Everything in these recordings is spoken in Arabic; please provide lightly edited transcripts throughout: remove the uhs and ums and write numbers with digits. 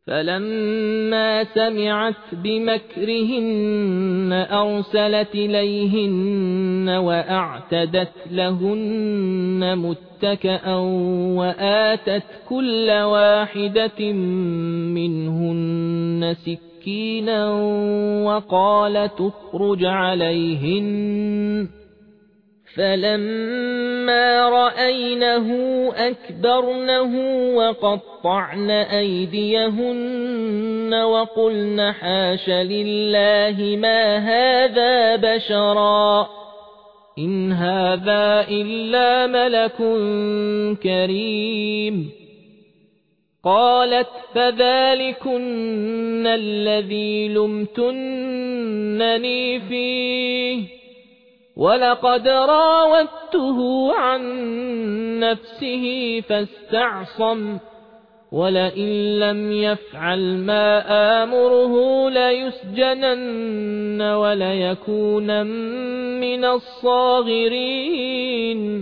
فلما سمعت بمكرهن أرسلت إليهن وأعتدت لهن متكئا وآتت كل واحدة منهن سكينا وقالت اخرج عليهن فلما رأينه أكبرنه وقطعن أيديهن وقلن حاش لله ما هذا بشرا إن هذا إلا ملك كريم قالت فذلكن الذي لمتنني فيه ولقد راودته عن نفسه فاستعصم ولئن لم يفعل ما آمره ليسجنن وليكون من الصاغرين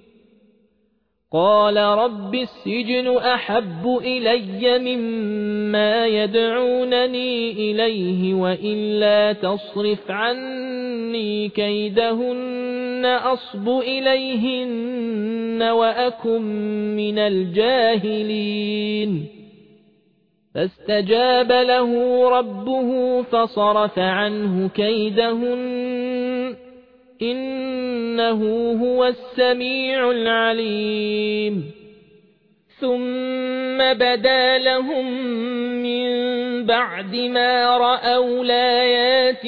قال رب السجن أحب إلي مما يدعونني إليه وإلا تصرف عني كيدهن أصب إليهن وأكن من الجاهلين فاستجاب له ربه فصرف عنه كيدهن إنه هو السميع العليم ثم بدا لهم من بعد ما رأوا الآيات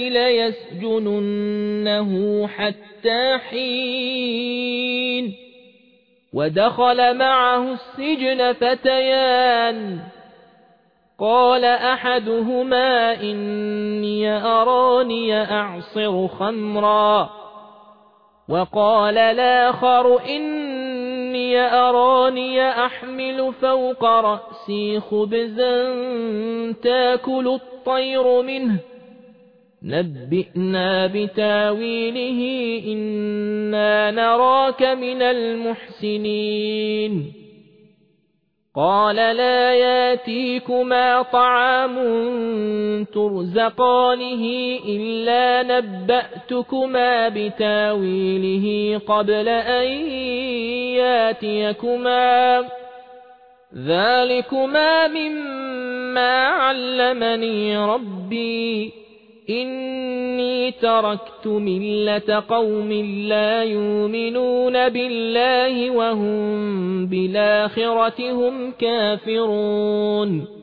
ليسجننه حتى حين ودخل معه السجن فتيان قال أحدهما إني أراني أعصر خمرا وقال الآخر إني أراني أحمل فوق رأسي خبزا تاكل الطير منه نبئنا بتاويله إنا نراك من المحسنين قال لا ياتيكما طعام ترزقانه إلا نبأتكما بتاويله قبل أن ياتيكما ذلكما مما علمني ربي إني تركت ملة قوم لا يؤمنون بالله وهم بالآخرة هم كافرون